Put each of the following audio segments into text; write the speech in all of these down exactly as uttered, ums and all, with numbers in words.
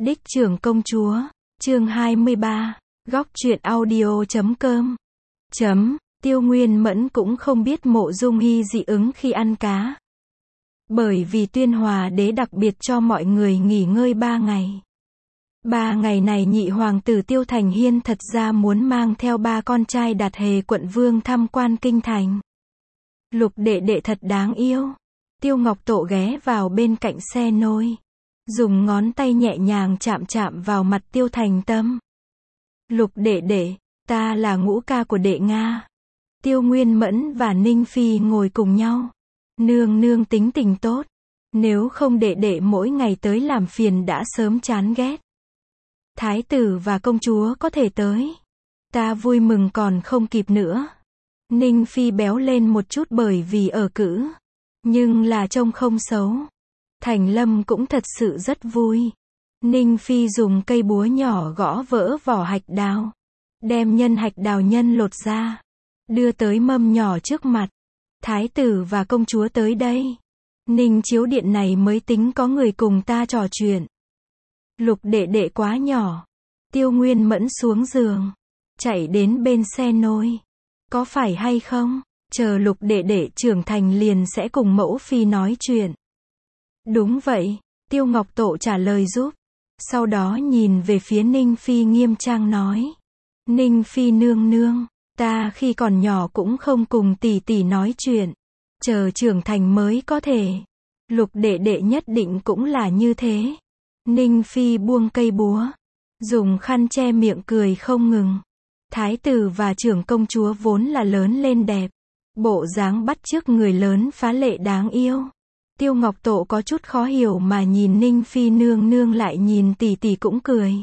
Đích trưởng công chúa, chương hai mươi ba, góc truyện audio chấm com. Chấm, Tiêu Nguyên Mẫn cũng không biết Mộ Dung Hy dị ứng khi ăn cá. Bởi vì Tuyên Hòa đế đặc biệt cho mọi người nghỉ ngơi ba ngày. Ba ngày này nhị hoàng tử Tiêu Thành Hiên thật ra muốn mang theo ba con trai Đạt Hề quận vương tham quan kinh thành. Lục đệ đệ thật đáng yêu. Tiêu Ngọc Tộ ghé vào bên cạnh xe nôi, dùng ngón tay nhẹ nhàng chạm chạm vào mặt Tiêu Thành Tâm. Lục đệ đệ, ta là ngũ ca của đệ Nga. Tiêu Nguyên Mẫn và Ninh Phi ngồi cùng nhau. Nương nương tính tình tốt. Nếu không đệ đệ mỗi ngày tới làm phiền đã sớm chán ghét. Thái tử và công chúa có thể tới. Ta vui mừng còn không kịp nữa. Ninh Phi béo lên một chút bởi vì ở cữ. Nhưng là trông không xấu. Thành Lâm cũng thật sự rất vui. Ninh Phi dùng cây búa nhỏ gõ vỡ vỏ hạch đào. Đem nhân hạch đào nhân lột ra. Đưa tới mâm nhỏ trước mặt. Thái tử và công chúa tới đây. Ninh chiếu điện này mới tính có người cùng ta trò chuyện. Lục đệ đệ quá nhỏ. Tiêu Nguyên Mẫn xuống giường. Chạy đến bên xe nôi. Có phải hay không? Chờ lục đệ đệ trưởng thành liền sẽ cùng mẫu phi nói chuyện. Đúng vậy, Tiêu Ngọc Tộ trả lời giúp. Sau đó nhìn về phía Ninh Phi nghiêm trang nói. Ninh Phi nương nương, ta khi còn nhỏ cũng không cùng tỷ tỷ nói chuyện. Chờ trưởng thành mới có thể. Lục đệ đệ nhất định cũng là như thế. Ninh Phi buông cây búa. Dùng khăn che miệng cười không ngừng. Thái tử và trưởng công chúa vốn là lớn lên đẹp. Bộ dáng bắt chước người lớn phá lệ đáng yêu. Tiêu Ngọc Tộ có chút khó hiểu mà nhìn Ninh Phi nương nương lại nhìn tỷ tỷ cũng cười.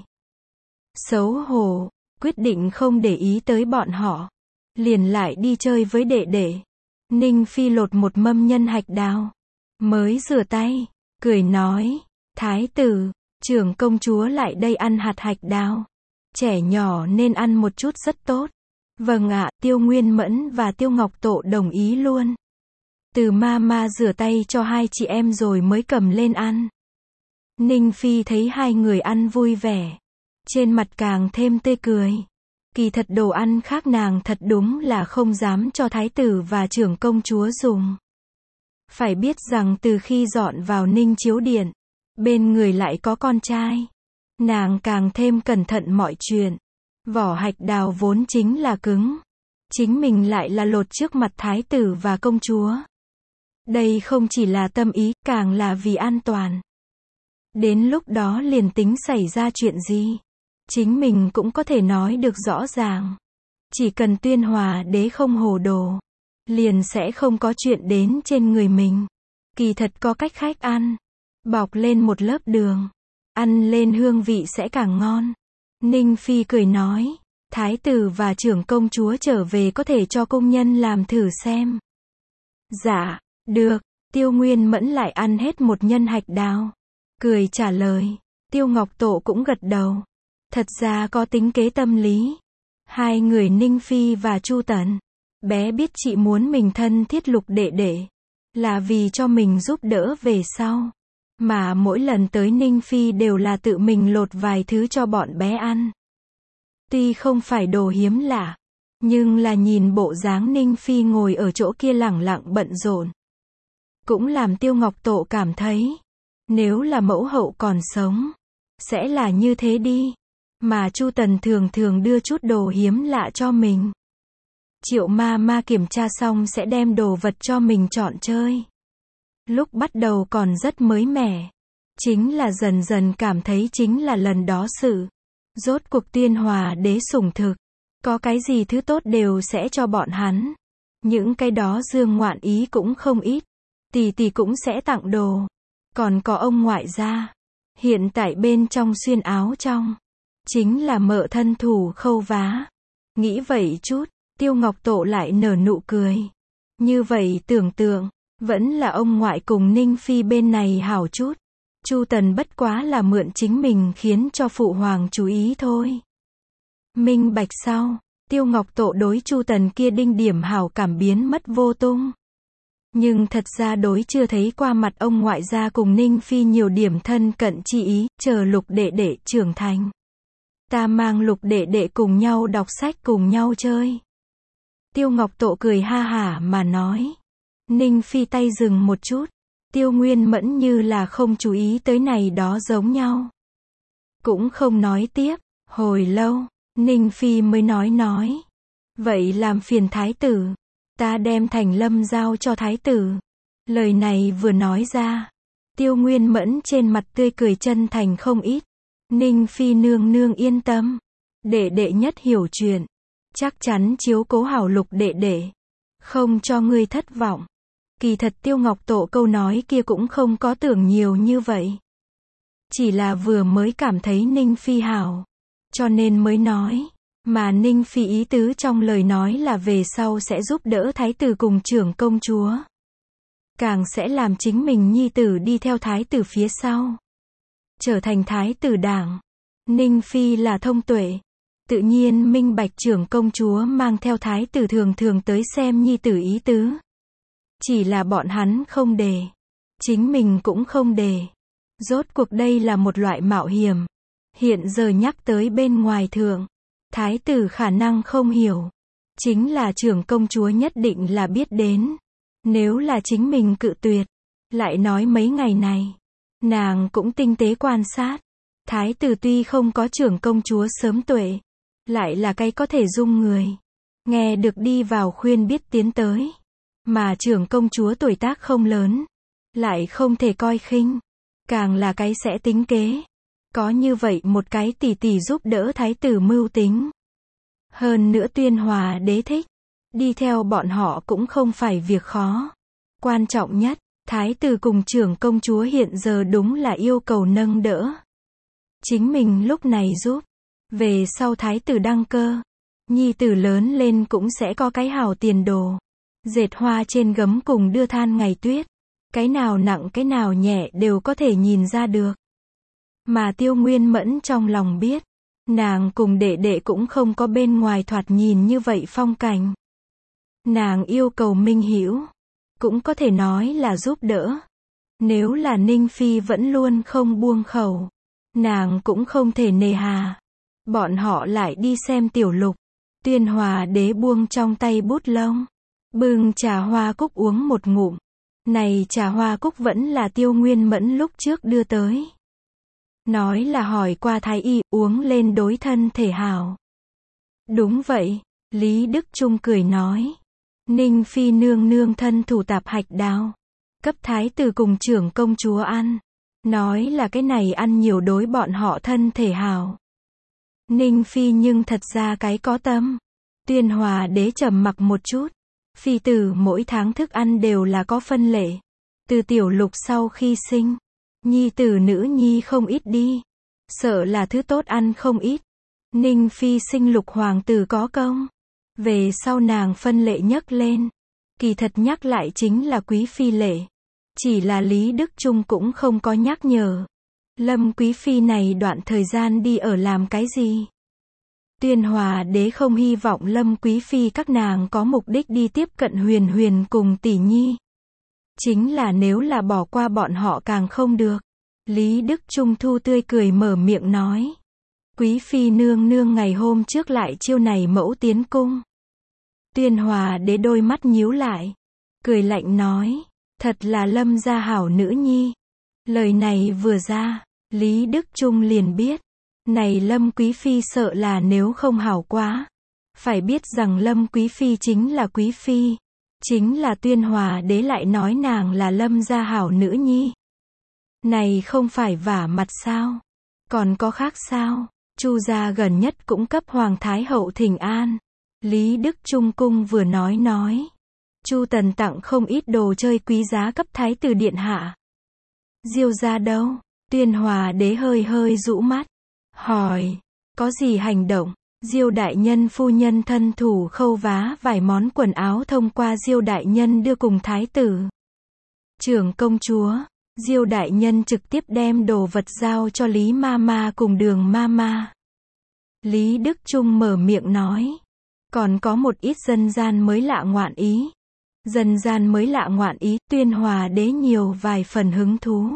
Xấu hổ, quyết định không để ý tới bọn họ. Liền lại đi chơi với đệ đệ. Ninh Phi lột một mâm nhân hạch đào. Mới rửa tay, cười nói. Thái tử, trưởng công chúa lại đây ăn hạt hạch đào. Trẻ nhỏ nên ăn một chút rất tốt. Vâng ạ, Tiêu Nguyên Mẫn và Tiêu Ngọc Tộ đồng ý luôn. Từ ma ma rửa tay cho hai chị em rồi mới cầm lên ăn. Ninh Phi thấy hai người ăn vui vẻ. Trên mặt càng thêm tươi cười. Kỳ thật đồ ăn khác nàng thật đúng là không dám cho thái tử và trưởng công chúa dùng. Phải biết rằng từ khi dọn vào Ninh Chiếu Điện, bên người lại có con trai. Nàng càng thêm cẩn thận mọi chuyện. Vỏ hạch đào vốn chính là cứng. Chính mình lại là lột trước mặt thái tử và công chúa. Đây không chỉ là tâm ý, càng là vì an toàn. Đến lúc đó liền tính xảy ra chuyện gì, chính mình cũng có thể nói được rõ ràng. Chỉ cần Tuyên Hòa đế không hồ đồ, liền sẽ không có chuyện đến trên người mình. Kỳ thật có cách khách ăn. Bọc lên một lớp đường. Ăn lên hương vị sẽ càng ngon. Ninh Phi cười nói. Thái tử và trưởng công chúa trở về có thể cho công nhân làm thử xem. Dạ, được. Tiêu Nguyên Mẫn lại ăn hết một nhân hạch đào. Cười trả lời. Tiêu Ngọc Tộ cũng gật đầu. Thật ra có tính kế tâm lý. Hai người Ninh Phi và Chu Tần. Bé biết chị muốn mình thân thiết lục đệ đệ. Là vì cho mình giúp đỡ về sau. Mà mỗi lần tới Ninh Phi đều là tự mình lột vài thứ cho bọn bé ăn. Tuy không phải đồ hiếm lạ, nhưng là nhìn bộ dáng Ninh Phi ngồi ở chỗ kia lẳng lặng bận rộn. Cũng làm Tiêu Ngọc Tộ cảm thấy, nếu là mẫu hậu còn sống, sẽ là như thế đi. Mà Chu Tần thường thường đưa chút đồ hiếm lạ cho mình. Triệu ma ma kiểm tra xong sẽ đem đồ vật cho mình chọn chơi. Lúc bắt đầu còn rất mới mẻ. Chính là dần dần cảm thấy chính là lần đó sự. Rốt cuộc Tuyên Hòa đế sủng thực. Có cái gì thứ tốt đều sẽ cho bọn hắn. Những cái đó dương ngoạn ý cũng không ít. Tỷ tỷ cũng sẽ tặng đồ. Còn có ông ngoại gia. Hiện tại bên trong xuyên áo trong. Chính là mợ thân thủ khâu vá. Nghĩ vậy chút, Tiêu Ngọc Tộ lại nở nụ cười. Như vậy tưởng tượng, vẫn là ông ngoại cùng Ninh Phi bên này hảo chút. Chu Tần bất quá là mượn chính mình khiến cho phụ hoàng chú ý thôi. Minh bạch sau, Tiêu Ngọc Tộ đối Chu Tần kia đinh điểm hảo cảm biến mất vô tung. Nhưng thật ra đối chưa thấy qua mặt ông ngoại gia cùng Ninh Phi nhiều điểm thân cận chi ý, chờ Lục đệ đệ trưởng thành. Ta mang Lục đệ đệ cùng nhau đọc sách cùng nhau chơi. Tiêu Ngọc Tộ cười ha hả mà nói. Ninh Phi tay dừng một chút. Tiêu Nguyên Mẫn như là không chú ý tới này đó giống nhau. Cũng không nói tiếp. Hồi lâu, Ninh Phi mới nói nói. Vậy làm phiền thái tử. Ta đem Thành Lâm giao cho thái tử. Lời này vừa nói ra. Tiêu Nguyên Mẫn trên mặt tươi cười chân thành không ít. Ninh Phi nương nương yên tâm. Đệ đệ nhất hiểu chuyện. Chắc chắn chiếu cố hảo Lục đệ đệ. Không cho ngươi thất vọng. Kỳ thật Tiêu Ngọc Tộ câu nói kia cũng không có tưởng nhiều như vậy. Chỉ là vừa mới cảm thấy Ninh Phi hảo. Cho nên mới nói. Mà Ninh Phi ý tứ trong lời nói là về sau sẽ giúp đỡ thái tử cùng trưởng công chúa. Càng sẽ làm chính mình nhi tử đi theo thái tử phía sau. Trở thành thái tử đảng. Ninh Phi là thông tuệ. Tự nhiên minh bạch trưởng công chúa mang theo thái tử thường thường tới xem nhi tử ý tứ. Chỉ là bọn hắn không đề. Chính mình cũng không đề. Rốt cuộc đây là một loại mạo hiểm. Hiện giờ nhắc tới bên ngoài thượng. Thái tử khả năng không hiểu. Chính là trưởng công chúa nhất định là biết đến. Nếu là chính mình cự tuyệt. Lại nói mấy ngày này. Nàng cũng tinh tế quan sát. Thái tử tuy không có trưởng công chúa sớm tuệ. Lại là cái có thể dung người. Nghe được đi vào khuyên biết tiến tới. Mà trưởng công chúa tuổi tác không lớn. Lại không thể coi khinh. Càng là cái sẽ tính kế. Có như vậy một cái tỷ tỷ giúp đỡ thái tử mưu tính. Hơn nữa Tuyên Hòa đế thích. Đi theo bọn họ cũng không phải việc khó. Quan trọng nhất, thái tử cùng trưởng công chúa hiện giờ đúng là yêu cầu nâng đỡ. Chính mình lúc này giúp. Về sau thái tử đăng cơ. Nhi tử lớn lên cũng sẽ có cái hảo tiền đồ. Dệt hoa trên gấm cùng đưa than ngày tuyết. Cái nào nặng cái nào nhẹ đều có thể nhìn ra được. Mà Tiêu Nguyên Mẫn trong lòng biết. Nàng cùng đệ đệ cũng không có bên ngoài thoạt nhìn như vậy phong cảnh. Nàng yêu cầu minh hữu. Cũng có thể nói là giúp đỡ. Nếu là Ninh Phi vẫn luôn không buông khẩu. Nàng cũng không thể nề hà. Bọn họ lại đi xem tiểu Lục. Tuyên Hòa đế buông trong tay bút lông. Bưng trà hoa cúc uống một ngụm. Này trà hoa cúc vẫn là Tiêu Nguyên Mẫn lúc trước đưa tới. Nói là hỏi qua thái y, uống lên đối thân thể hảo. Đúng vậy, Lý Đức Trung cười nói. Ninh Phi nương nương thân thủ tạp hạch đào. Cấp thái tử cùng trưởng công chúa ăn. Nói là cái này ăn nhiều đối bọn họ thân thể hảo. Ninh Phi nhưng thật ra cái có tâm. Tuyên Hòa đế trầm mặc một chút. Phi tử mỗi tháng thức ăn đều là có phân lệ. Từ tiểu Lục sau khi sinh. Nhi tử nữ nhi không ít đi. Sợ là thứ tốt ăn không ít. Ninh Phi sinh Lục hoàng tử có công. Về sau nàng phân lệ nhắc lên. Kỳ thật nhắc lại chính là Quý Phi lệ. Chỉ là Lý Đức Trung cũng không có nhắc nhở. Lâm Quý Phi này đoạn thời gian đi ở làm cái gì? Tuyên Hòa đế không hy vọng Lâm Quý Phi các nàng có mục đích đi tiếp cận Huyền Huyền cùng tỷ nhi. Chính là nếu là bỏ qua bọn họ càng không được. Lý Đức Trung thu tươi cười mở miệng nói. Quý Phi nương nương ngày hôm trước lại chiêu này mẫu tiến cung. Tuyên Hòa đế đôi mắt nhíu lại. Cười lạnh nói. Thật là Lâm gia hảo nữ nhi. Lời này vừa ra. Lý Đức Trung liền biết. Này Lâm Quý Phi sợ là nếu không hảo quá. Phải biết rằng Lâm Quý Phi chính là Quý Phi. Chính là Tuyên Hòa đế lại nói nàng là Lâm gia hảo nữ nhi. Này không phải vả mặt sao? Còn có khác sao? Chu gia gần nhất cũng cấp Hoàng Thái Hậu thỉnh an. Lý Đức Trung cung vừa nói nói. Chu Tần tặng không ít đồ chơi quý giá cấp Thái tử điện hạ. Diêu gia đâu? Tuyên Hòa đế hơi hơi rũ mắt. Hỏi. Có gì hành động? Diêu đại nhân phu nhân thân thủ khâu vá vài món quần áo thông qua Diêu đại nhân đưa cùng thái tử. Trưởng công chúa, Diêu đại nhân trực tiếp đem đồ vật giao cho Lý Mama cùng Đường Mama. Lý Đức Trung mở miệng nói. Còn có một ít dân gian mới lạ ngoạn ý. Dần gian mới lạ ngoạn ý, Tuyên Hòa đế nhiều vài phần hứng thú.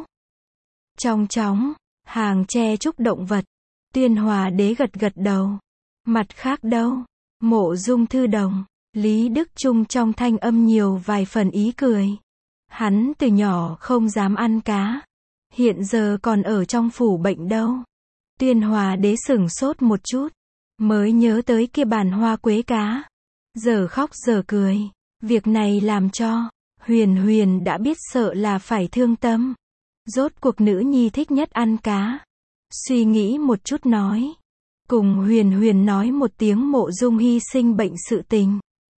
Trong chóng, hàng tre trúc động vật. Tuyên Hòa đế gật gật đầu. Mặt khác đâu? Mộ Dung thư đồng. Lý Đức Trung trong thanh âm nhiều vài phần ý cười. Hắn từ nhỏ không dám ăn cá. Hiện giờ còn ở trong phủ bệnh đâu. Tuyên Hòa đế sửng sốt một chút. Mới nhớ tới kia bàn hoa quế cá. Giờ khóc giờ cười. Việc này làm cho Huyền Huyền đã biết sợ là phải thương tâm. Rốt cuộc nữ nhi thích nhất ăn cá. Suy nghĩ một chút nói. Cùng Huyền Huyền nói một tiếng Mộ Dung hy sinh bệnh sự tình.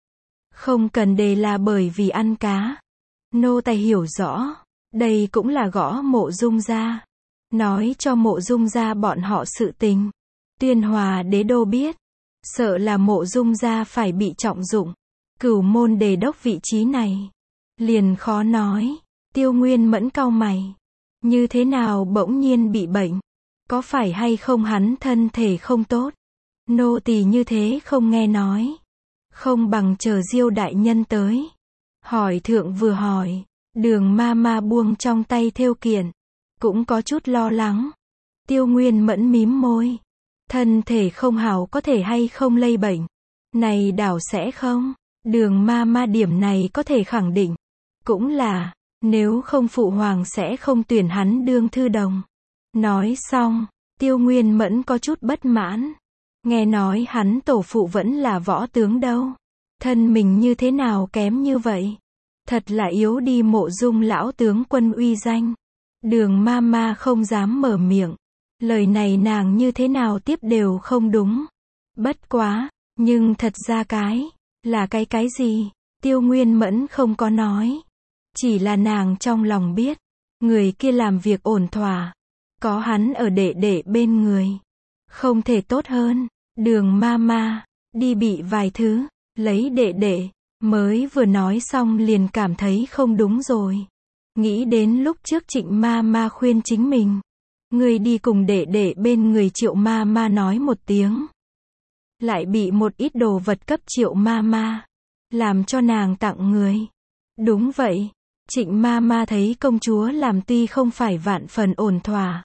Không cần đề là bởi vì ăn cá. Nô tài hiểu rõ. Đây cũng là gõ Mộ Dung gia. Nói cho Mộ Dung gia bọn họ sự tình. Tuyên Hòa đế đô biết. Sợ là Mộ Dung gia phải bị trọng dụng. Cửu môn đề đốc vị trí này. Liền khó nói. Tiêu Nguyên Mẫn cau mày. Như thế nào bỗng nhiên bị bệnh? Có phải hay không hắn thân thể không tốt? Nô tỳ như thế không nghe nói. Không bằng chờ Diêu đại nhân tới. Hỏi thượng vừa hỏi. Đường ma ma buông trong tay thêu kiện. Cũng có chút lo lắng. Tiêu Nguyên Mẫn mím môi. Thân thể không hảo có thể hay không lây bệnh? Này đảo sẽ không. Đường ma ma điểm này có thể khẳng định. Cũng là, nếu không phụ hoàng sẽ không tuyển hắn đương thư đồng. Nói xong, Tiêu Nguyên Mẫn có chút bất mãn. Nghe nói hắn tổ phụ vẫn là võ tướng đâu. Thân mình như thế nào kém như vậy? Thật là yếu đi Mộ Dung lão tướng quân uy danh. Đường ma ma không dám mở miệng. Lời này nàng như thế nào tiếp đều không đúng. Bất quá, nhưng thật ra cái, là cái cái gì? Tiêu Nguyên Mẫn không có nói. Chỉ là nàng trong lòng biết. Người kia làm việc ổn thỏa. Có hắn ở đệ đệ bên người. Không thể tốt hơn. Đường ma ma, đi bị vài thứ, lấy đệ đệ. Mới vừa nói xong liền cảm thấy không đúng rồi. Nghĩ đến lúc trước Trịnh ma ma khuyên chính mình. Người đi cùng đệ đệ bên người Triệu ma ma nói một tiếng. Lại bị một ít đồ vật cấp Triệu ma ma. Làm cho nàng tặng người. Đúng vậy. Trịnh ma ma thấy công chúa làm tuy không phải vạn phần ổn thỏa.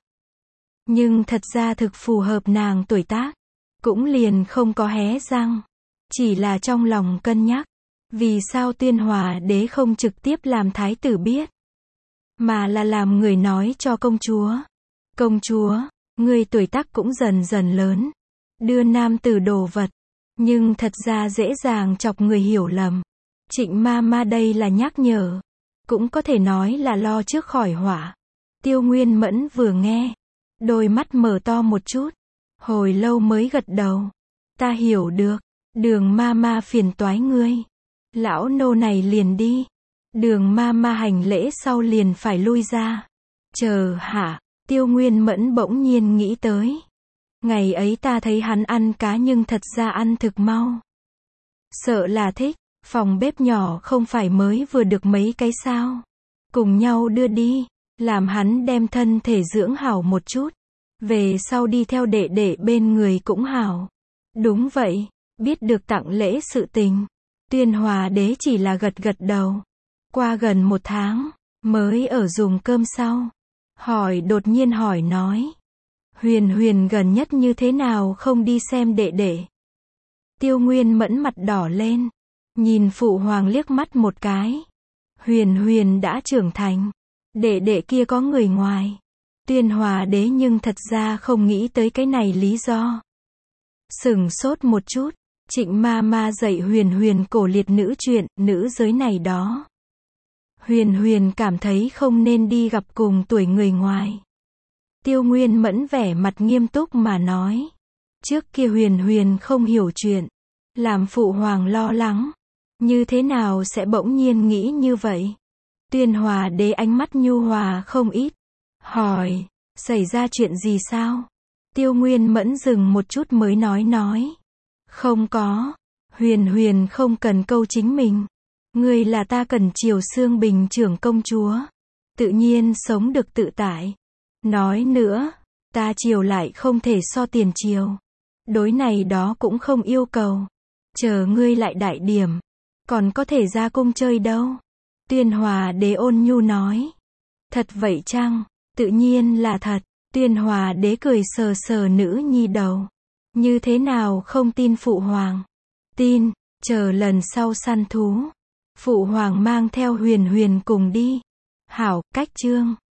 Nhưng thật ra thực phù hợp nàng tuổi tác. Cũng liền không có hé răng. Chỉ là trong lòng cân nhắc. Vì sao Tuyên Hòa đế không trực tiếp làm thái tử biết. Mà là làm người nói cho công chúa. Công chúa, người tuổi tác cũng dần dần lớn. Đưa nam tử đồ vật. Nhưng thật ra dễ dàng chọc người hiểu lầm. Trịnh ma ma đây là nhắc nhở. Cũng có thể nói là lo trước khỏi họa. Tiêu Nguyên Mẫn vừa nghe. Đôi mắt mở to một chút. Hồi lâu mới gật đầu. Ta hiểu được. Đường ma ma phiền toái ngươi. Lão nô này liền đi. Đường ma ma hành lễ sau liền phải lui ra. Chờ hả? Tiêu Nguyên Mẫn bỗng nhiên nghĩ tới. Ngày ấy ta thấy hắn ăn cá nhưng thật ra ăn thực mau. Sợ là thích. Phòng bếp nhỏ không phải mới vừa được mấy cái sao. Cùng nhau đưa đi. Làm hắn đem thân thể dưỡng hảo một chút. Về sau đi theo đệ đệ bên người cũng hảo. Đúng vậy. Biết được tặng lễ sự tình. Tuyên Hòa đế chỉ là gật gật đầu. Qua gần một tháng. Mới ở dùng cơm sau. Hỏi đột nhiên hỏi nói. Huyền Huyền gần nhất như thế nào không đi xem đệ đệ. Tiêu Nguyên Mẫn mặt đỏ lên. Nhìn phụ hoàng liếc mắt một cái. Huyền Huyền đã trưởng thành. Đệ đệ kia có người ngoài. Tuyên Hòa đế nhưng thật ra không nghĩ tới cái này lý do. Sửng sốt một chút. Trịnh ma ma dạy Huyền Huyền cổ liệt nữ chuyện, nữ giới này đó. Huyền Huyền cảm thấy không nên đi gặp cùng tuổi người ngoài. Tiêu Nguyên Mẫn vẻ mặt nghiêm túc mà nói. Trước kia Huyền Huyền không hiểu chuyện. Làm phụ hoàng lo lắng. Như thế nào sẽ bỗng nhiên nghĩ như vậy? Tuyên Hòa đế ánh mắt nhu hòa không ít. Hỏi, xảy ra chuyện gì sao? Tiêu Nguyên Mẫn dừng một chút mới nói nói. Không có. Huyền Huyền không cần câu chính mình. Người là ta cần chiều Xương Bình trưởng công chúa. Tự nhiên sống được tự tại. Nói nữa, ta chiều lại không thể so tiền chiều. Đối này đó cũng không yêu cầu. Chờ ngươi lại đại điểm. còn có thể ra cung chơi đâu. Tuyên Hòa đế ôn nhu nói. Thật vậy chăng? Tự nhiên là thật. Tuyên Hòa đế cười sờ sờ nữ nhi đầu. Như thế nào không tin phụ hoàng? Tin, chờ lần sau săn thú. Phụ hoàng mang theo Huyền Huyền cùng đi. Hảo, cách chương.